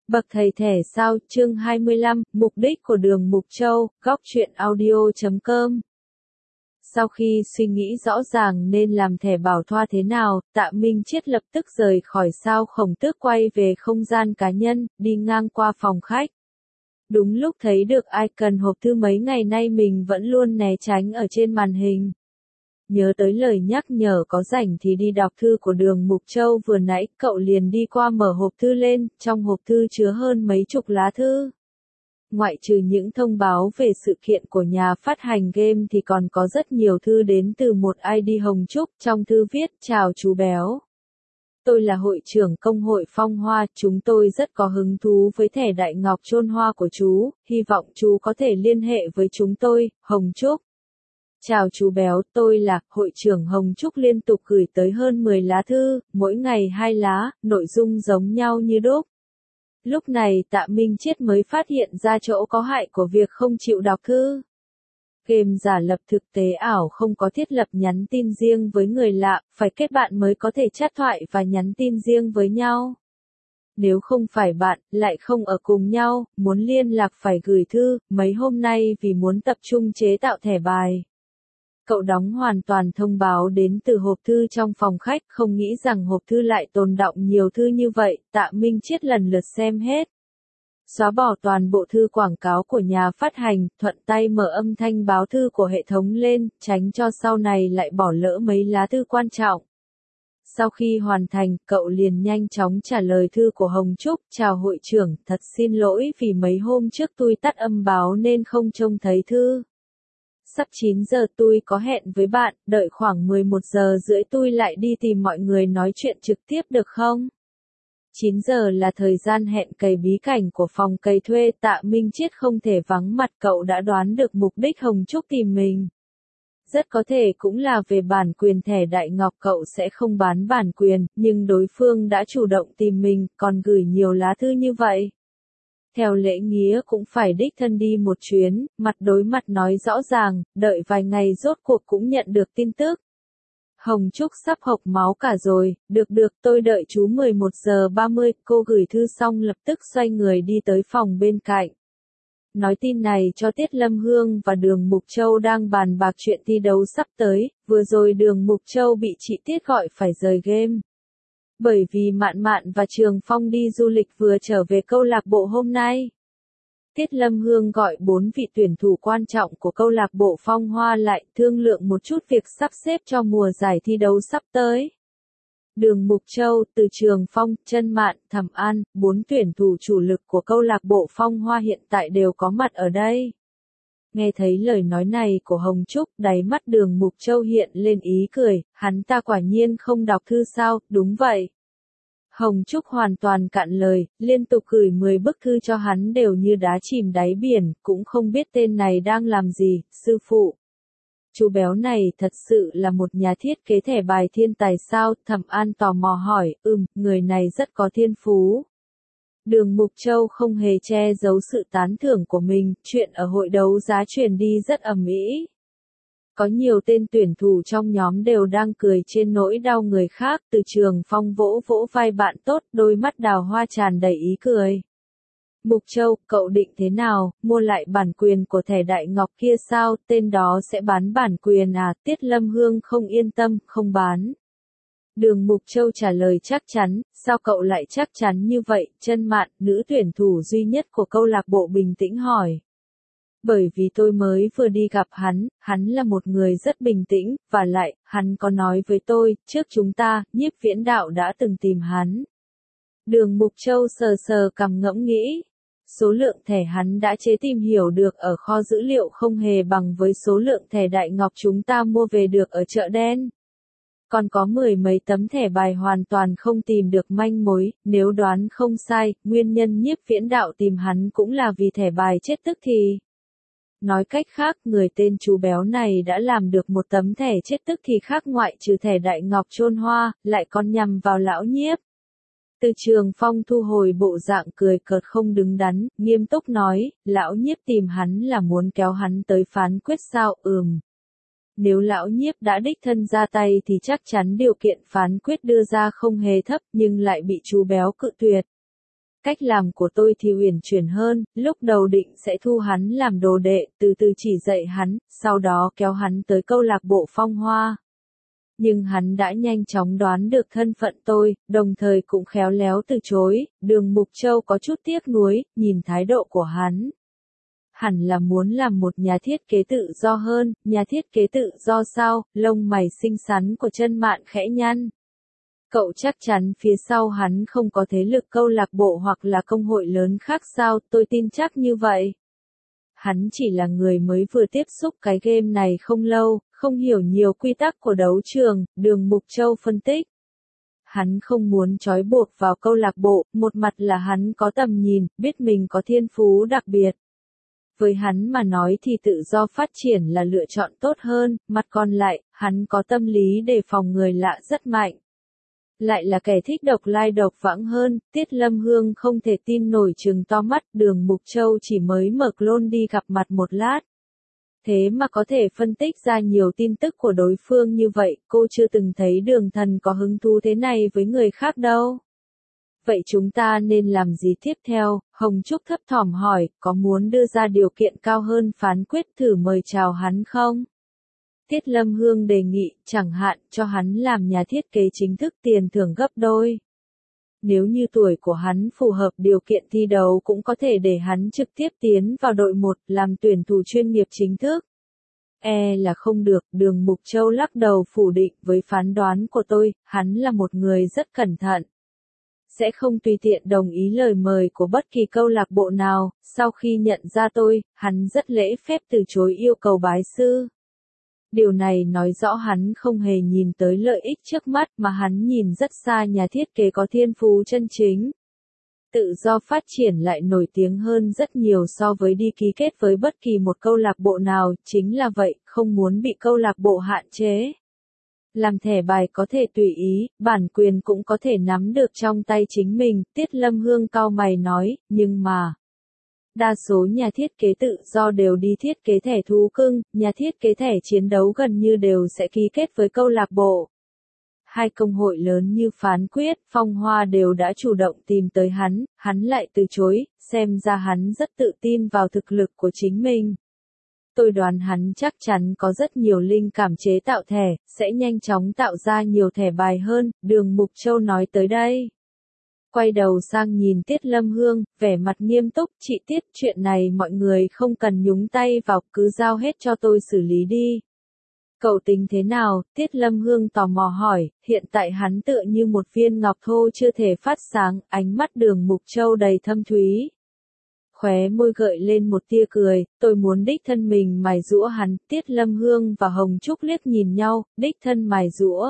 Bậc thầy thẻ sao, chương 25, mục đích của Đường Mục Châu, góc truyện audio.com. Sau khi suy nghĩ rõ ràng nên làm thẻ bảo thoa thế nào, Tạ Minh Chiết lập tức rời khỏi sao Khổng Tước quay về không gian cá nhân, đi ngang qua phòng khách. Đúng lúc thấy được icon hộp thư mấy ngày nay mình vẫn luôn né tránh ở trên màn hình. Nhớ tới lời nhắc nhở có rảnh thì đi đọc thư của Đường Mục Châu vừa nãy, cậu liền đi qua mở hộp thư lên, trong hộp thư chứa hơn mấy chục lá thư. Ngoại trừ những thông báo về sự kiện của nhà phát hành game thì còn có rất nhiều thư đến từ một ID Hồng Trúc, trong thư viết: "Chào chú Béo. Tôi là hội trưởng công hội Phong Hoa, chúng tôi rất có hứng thú với thẻ đại ngọc chôn hoa của chú, hy vọng chú có thể liên hệ với chúng tôi, Hồng Trúc. Chào chú Béo, tôi là hội trưởng Hồng Trúc." Liên tục gửi tới hơn 10 lá thư, mỗi ngày 2 lá, nội dung giống nhau như đúc. Lúc này Tạ Minh Chiết mới phát hiện ra chỗ có hại của việc không chịu đọc thư. Game giả lập thực tế ảo không có thiết lập nhắn tin riêng với người lạ, phải kết bạn mới có thể chat thoại và nhắn tin riêng với nhau. Nếu không phải bạn, lại không ở cùng nhau, muốn liên lạc phải gửi thư. Mấy hôm nay vì muốn tập trung chế tạo thẻ bài, cậu đóng hoàn toàn thông báo đến từ hộp thư trong phòng khách, không nghĩ rằng hộp thư lại tồn đọng nhiều thư như vậy. Tạ Minh Chiết lần lượt xem hết. Xóa bỏ toàn bộ thư quảng cáo của nhà phát hành, thuận tay mở âm thanh báo thư của hệ thống lên, tránh cho sau này lại bỏ lỡ mấy lá thư quan trọng. Sau khi hoàn thành, cậu liền nhanh chóng trả lời thư của Hồng Trúc: "Chào hội trưởng, thật xin lỗi vì mấy hôm trước tôi tắt âm báo nên không trông thấy thư. Sắp 9 giờ tôi có hẹn với bạn, đợi khoảng 11 giờ rưỡi tôi lại đi tìm mọi người nói chuyện trực tiếp được không?" 9 giờ là thời gian hẹn cày bí cảnh của phòng cày thuê. Tạ Minh Chiết không thể vắng mặt, cậu đã đoán được mục đích Hồng Trúc tìm mình. Rất có thể cũng là về bản quyền thẻ đại ngọc, cậu sẽ không bán bản quyền, nhưng đối phương đã chủ động tìm mình, còn gửi nhiều lá thư như vậy. Theo lễ nghĩa cũng phải đích thân đi một chuyến, mặt đối mặt nói rõ ràng, đợi vài ngày rốt cuộc cũng nhận được tin tức. Hồng Trúc sắp hộc máu cả rồi, được, tôi đợi chú 11 giờ 30, cô gửi thư xong lập tức xoay người đi tới phòng bên cạnh. Nói tin này cho Tiết Lâm Hương và Đường Mục Châu đang bàn bạc chuyện thi đấu sắp tới, vừa rồi Đường Mục Châu bị chị Tiết gọi phải rời game. Bởi vì Mạn Mạn và Trường Phong đi du lịch vừa trở về câu lạc bộ hôm nay. Tiết Lâm Hương gọi 4 vị tuyển thủ quan trọng của câu lạc bộ Phong Hoa lại, thương lượng một chút việc sắp xếp cho mùa giải thi đấu sắp tới. Đường Mục Châu, Từ Trường Phong, Chân Mạn, Thẩm An, 4 tuyển thủ chủ lực của câu lạc bộ Phong Hoa hiện tại đều có mặt ở đây. Nghe thấy lời nói này của Hồng Trúc, đáy mắt Đường Mục Châu hiện lên ý cười: "Hắn ta quả nhiên không đọc thư sao?" "Đúng vậy." Hồng Trúc hoàn toàn cạn lời, liên tục gửi 10 bức thư cho hắn đều như đá chìm đáy biển, cũng không biết tên này đang làm gì. "Sư phụ, chú Béo này thật sự là một nhà thiết kế thẻ bài thiên tài sao?" Thẩm An tò mò hỏi. Người này rất có thiên phú." Đường Mục Châu không hề che giấu sự tán thưởng của mình, chuyện ở hội đấu giá truyền đi rất ầm ĩ. Có nhiều tên tuyển thủ trong nhóm đều đang cười trên nỗi đau người khác. Từ Trường Phong vỗ vỗ vai bạn tốt, đôi mắt đào hoa tràn đầy ý cười. "Mục Châu, cậu định thế nào, mua lại bản quyền của thẻ đại ngọc kia sao? Tên đó sẽ bán bản quyền à?" Tiết Lâm Hương không yên tâm: "Không bán." Đường Mục Châu trả lời chắc chắn. "Sao cậu lại chắc chắn như vậy?" Chân Mạn, nữ tuyển thủ duy nhất của câu lạc bộ bình tĩnh hỏi. "Bởi vì tôi mới vừa đi gặp hắn là một người rất bình tĩnh, và lại, hắn có nói với tôi, trước chúng ta, Nhiếp Viễn Đạo đã từng tìm hắn." Đường Mục Châu sờ sờ cằm ngẫm nghĩ. Số lượng thẻ hắn đã chế tìm hiểu được ở kho dữ liệu không hề bằng với số lượng thẻ đại ngọc chúng ta mua về được ở chợ đen. Còn có 10 mấy tấm thẻ bài hoàn toàn không tìm được manh mối, nếu đoán không sai, nguyên nhân Nhiếp Viễn Đạo tìm hắn cũng là vì thẻ bài chết tức thì. Nói cách khác, người tên chú Béo này đã làm được một tấm thẻ chết tức thì khác, ngoại trừ thẻ đại ngọc chôn hoa, lại còn nhằm vào lão Nhiếp. Từ Trường Phong thu hồi bộ dạng cười cợt không đứng đắn, nghiêm túc nói: "Lão Nhiếp tìm hắn là muốn kéo hắn tới phán quyết sao?" Nếu lão Nhiếp đã đích thân ra tay thì chắc chắn điều kiện phán quyết đưa ra không hề thấp, nhưng lại bị chú Béo cự tuyệt. Cách làm của tôi thì uyển chuyển hơn, lúc đầu định sẽ thu hắn làm đồ đệ, từ từ chỉ dạy hắn, sau đó kéo hắn tới câu lạc bộ Phong Hoa. Nhưng hắn đã nhanh chóng đoán được thân phận tôi, đồng thời cũng khéo léo từ chối. Đường Mục Châu có chút tiếc nuối, nhìn thái độ của hắn. Hẳn là muốn làm một nhà thiết kế tự do hơn, nhà thiết kế tự do sao? Lông mày xinh xắn của Chân Mạn khẽ nhăn. Cậu chắc chắn phía sau hắn không có thế lực câu lạc bộ hoặc là công hội lớn khác sao? Tôi tin chắc như vậy. Hắn chỉ là người mới vừa tiếp xúc cái game này không lâu, không hiểu nhiều quy tắc của đấu trường, Đường Mục Châu phân tích. Hắn không muốn trói buộc vào câu lạc bộ, một mặt là hắn có tầm nhìn, biết mình có thiên phú đặc biệt. Với hắn mà nói thì tự do phát triển là lựa chọn tốt hơn, mặt còn lại, hắn có tâm lý đề phòng người lạ rất mạnh. Lại là kẻ thích độc lai độc vãng hơn, Tiết Lâm Hương không thể tin nổi trừng to mắt, Đường Mục Châu chỉ mới mở clone đi gặp mặt một lát. Thế mà có thể phân tích ra nhiều tin tức của đối phương như vậy, cô chưa từng thấy Đường Thần có hứng thú thế này với người khác đâu. Vậy chúng ta nên làm gì tiếp theo? Hồng Trúc thấp thỏm hỏi, có muốn đưa ra điều kiện cao hơn phán quyết thử mời chào hắn không? Tiết Lâm Hương đề nghị, chẳng hạn, cho hắn làm nhà thiết kế chính thức tiền thưởng gấp đôi. Nếu như tuổi của hắn phù hợp điều kiện thi đấu cũng có thể để hắn trực tiếp tiến vào đội 1 làm tuyển thủ chuyên nghiệp chính thức. Là không được, Đường Mục Châu lắc đầu phủ định với phán đoán của tôi, hắn là một người rất cẩn thận. Sẽ không tùy tiện đồng ý lời mời của bất kỳ câu lạc bộ nào, sau khi nhận ra tôi, hắn rất lễ phép từ chối yêu cầu bái sư. Điều này nói rõ hắn không hề nhìn tới lợi ích trước mắt mà hắn nhìn rất xa nhà thiết kế có thiên phú chân chính. Tự do phát triển lại nổi tiếng hơn rất nhiều so với đi ký kết với bất kỳ một câu lạc bộ nào, chính là vậy, không muốn bị câu lạc bộ hạn chế. Làm thẻ bài có thể tùy ý, bản quyền cũng có thể nắm được trong tay chính mình, Tiết Lâm Hương cau mày nói, nhưng mà... Đa số nhà thiết kế tự do đều đi thiết kế thẻ thú cưng, nhà thiết kế thẻ chiến đấu gần như đều sẽ ký kết với câu lạc bộ. Hai công hội lớn như Phán Quyết, Phong Hoa đều đã chủ động tìm tới hắn lại từ chối, xem ra hắn rất tự tin vào thực lực của chính mình. Tôi đoán hắn chắc chắn có rất nhiều linh cảm chế tạo thẻ, sẽ nhanh chóng tạo ra nhiều thẻ bài hơn, Đường Mục Châu nói tới đây. Quay đầu sang nhìn Tiết Lâm Hương, vẻ mặt nghiêm túc, chị Tiết, chuyện này mọi người không cần nhúng tay vào, cứ giao hết cho tôi xử lý đi. Cậu tính thế nào? Tiết Lâm Hương tò mò hỏi, hiện tại hắn tựa như một viên ngọc thô chưa thể phát sáng, ánh mắt Đường Mục Châu đầy thâm thúy. Khóe môi gợi lên một tia cười, tôi muốn đích thân mình mài giũa hắn, Tiết Lâm Hương và Hồng Trúc liếc nhìn nhau, đích thân mài giũa.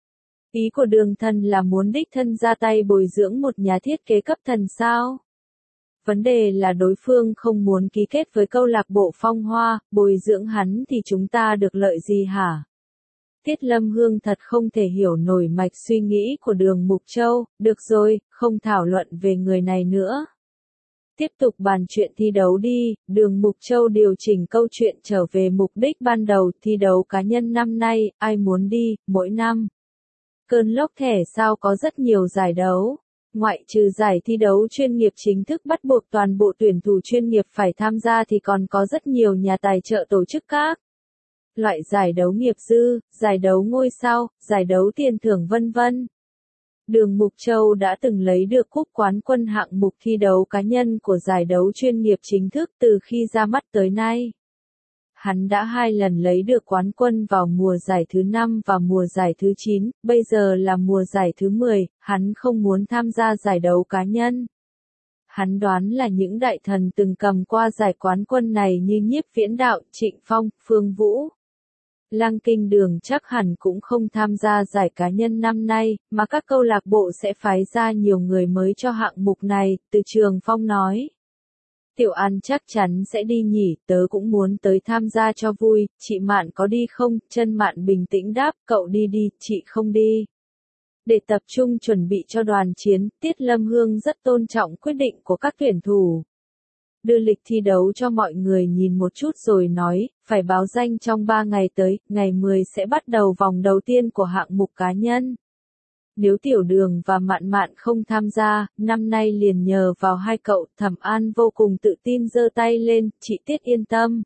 Ý của Đường Thần là muốn đích thân ra tay bồi dưỡng một nhà thiết kế cấp thần sao? Vấn đề là đối phương không muốn ký kết với câu lạc bộ Phong Hoa, bồi dưỡng hắn thì chúng ta được lợi gì hả? Tiết Lâm Hương thật không thể hiểu nổi mạch suy nghĩ của Đường Mục Châu, được rồi, không thảo luận về người này nữa. Tiếp tục bàn chuyện thi đấu đi, Đường Mục Châu điều chỉnh câu chuyện trở về mục đích ban đầu thi đấu cá nhân năm nay, ai muốn đi, mỗi năm. Cơn lốc thẻ sao có rất nhiều giải đấu. Ngoại trừ giải thi đấu chuyên nghiệp chính thức bắt buộc toàn bộ tuyển thủ chuyên nghiệp phải tham gia thì còn có rất nhiều nhà tài trợ tổ chức các loại giải đấu nghiệp dư, giải đấu ngôi sao, giải đấu tiền thưởng vân vân. Đường Mục Châu đã từng lấy được cúp quán quân hạng mục thi đấu cá nhân của giải đấu chuyên nghiệp chính thức từ khi ra mắt tới nay. Hắn đã 2 lần lấy được quán quân vào mùa giải thứ 5 và mùa giải thứ 9, bây giờ là mùa giải thứ 10, hắn không muốn tham gia giải đấu cá nhân. Hắn đoán là những đại thần từng cầm qua giải quán quân này như Nhiếp Viễn Đạo, Trịnh Phong, Phương Vũ. Lăng Kinh Đường chắc hẳn cũng không tham gia giải cá nhân năm nay, mà các câu lạc bộ sẽ phái ra nhiều người mới cho hạng mục này, Từ Trường Phong nói. Tiểu An chắc chắn sẽ đi nhỉ, tớ cũng muốn tới tham gia cho vui, chị Mạn có đi không? Chân Mạn bình tĩnh đáp, cậu đi đi, chị không đi. Để tập trung chuẩn bị cho đoàn chiến, Tiết Lâm Hương rất tôn trọng quyết định của các tuyển thủ. Đưa lịch thi đấu cho mọi người nhìn một chút rồi nói, phải báo danh trong 3 ngày tới, ngày 10 sẽ bắt đầu vòng đầu tiên của hạng mục cá nhân. Nếu Tiểu Đường và Mạn Mạn không tham gia, năm nay liền nhờ vào hai cậu. Thẩm An vô cùng tự tin giơ tay lên, chị Tiết yên tâm.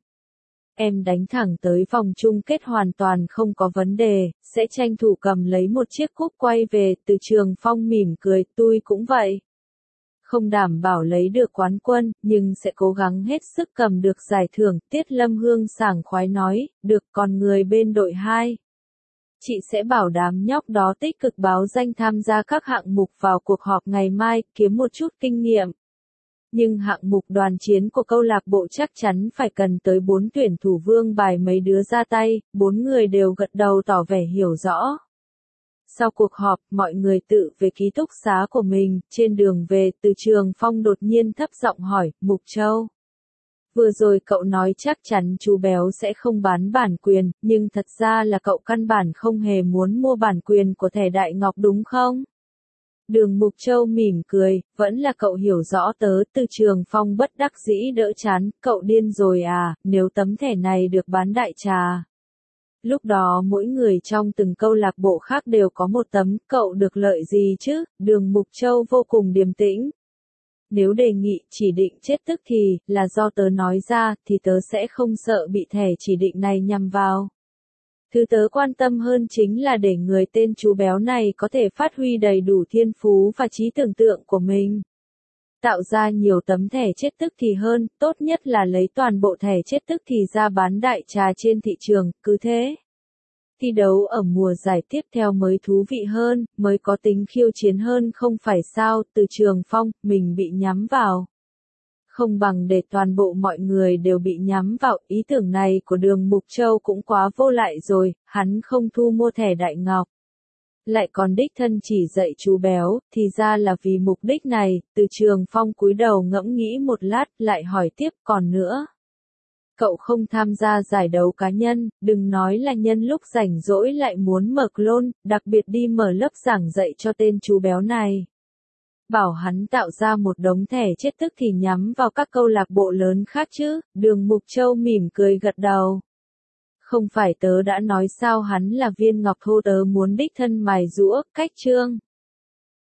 Em đánh thẳng tới vòng chung kết hoàn toàn không có vấn đề, sẽ tranh thủ cầm lấy một chiếc cúp quay về. Từ Trường Phong mỉm cười, tôi cũng vậy. Không đảm bảo lấy được quán quân, nhưng sẽ cố gắng hết sức cầm được giải thưởng. Tiết Lâm Hương sảng khoái nói, được, còn người bên đội 2. Chị sẽ bảo đám nhóc đó tích cực báo danh tham gia các hạng mục vào cuộc họp ngày mai, kiếm một chút kinh nghiệm. Nhưng hạng mục đoàn chiến của câu lạc bộ chắc chắn phải cần tới 4 tuyển thủ. Vương bài mấy đứa ra tay, 4 người đều gật đầu tỏ vẻ hiểu rõ. Sau cuộc họp, mọi người tự về ký túc xá của mình. Trên đường về, Từ Trường Phong đột nhiên thấp giọng hỏi, Mục Châu. Vừa rồi cậu nói chắc chắn chú Béo sẽ không bán bản quyền, nhưng thật ra là cậu căn bản không hề muốn mua bản quyền của thẻ Đại Ngọc đúng không? Đường Mục Châu mỉm cười, vẫn là cậu hiểu rõ tớ. Từ Trường Phong bất đắc dĩ đỡ chán, cậu điên rồi à, nếu tấm thẻ này được bán đại trà. Lúc đó mỗi người trong từng câu lạc bộ khác đều có một tấm, cậu được lợi gì chứ? Đường Mục Châu vô cùng điềm tĩnh. Nếu đề nghị chỉ định chết tức thì, là do tớ nói ra, thì tớ sẽ không sợ bị thẻ chỉ định này nhằm vào. Thứ tớ quan tâm hơn chính là để người tên chú Béo này có thể phát huy đầy đủ thiên phú và trí tưởng tượng của mình. Tạo ra nhiều tấm thẻ chết tức thì hơn, tốt nhất là lấy toàn bộ thẻ chết tức thì ra bán đại trà trên thị trường, cứ thế. Thi đấu ở mùa giải tiếp theo mới thú vị hơn, mới có tính khiêu chiến hơn không phải sao? Từ Trường Phong, mình bị nhắm vào. Không bằng để toàn bộ mọi người đều bị nhắm vào. Ý tưởng này của Đường Mục Châu cũng quá vô lại rồi, hắn không thu mua thẻ Đại Ngọc. Lại còn đích thân chỉ dạy chú Béo, thì ra là vì mục đích này. Từ Trường Phong cúi đầu ngẫm nghĩ một lát, lại hỏi tiếp, còn nữa. Cậu không tham gia giải đấu cá nhân, đừng nói là nhân lúc rảnh rỗi lại muốn mở clone, đặc biệt đi mở lớp giảng dạy cho tên chú Béo này. Bảo hắn tạo ra một đống thẻ chết tức thì nhắm vào các câu lạc bộ lớn khác chứ? Đường Mục Châu mỉm cười gật đầu. Không phải tớ đã nói sao hắn là viên ngọc thô, tớ muốn đích thân mài giũa, cách chương.